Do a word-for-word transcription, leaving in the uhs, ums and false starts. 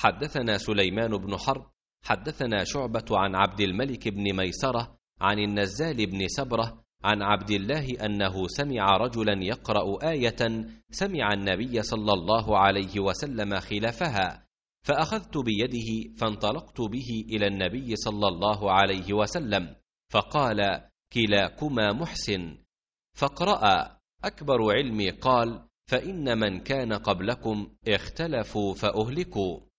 حدثنا سليمان بن حرب حدثنا شعبة عن عبد الملك بن ميسرة عن النزال بن سبرة عن عبد الله أنه سمع رجلا يقرأ آية سمع النبي صلى الله عليه وسلم خلافها، فأخذت بيده فانطلقت به إلى النبي صلى الله عليه وسلم، فقال: كلاكما محسن. فاقرأ. أكبر علمي قال: فإن من كان قبلكم اختلفوا فأهلكوا.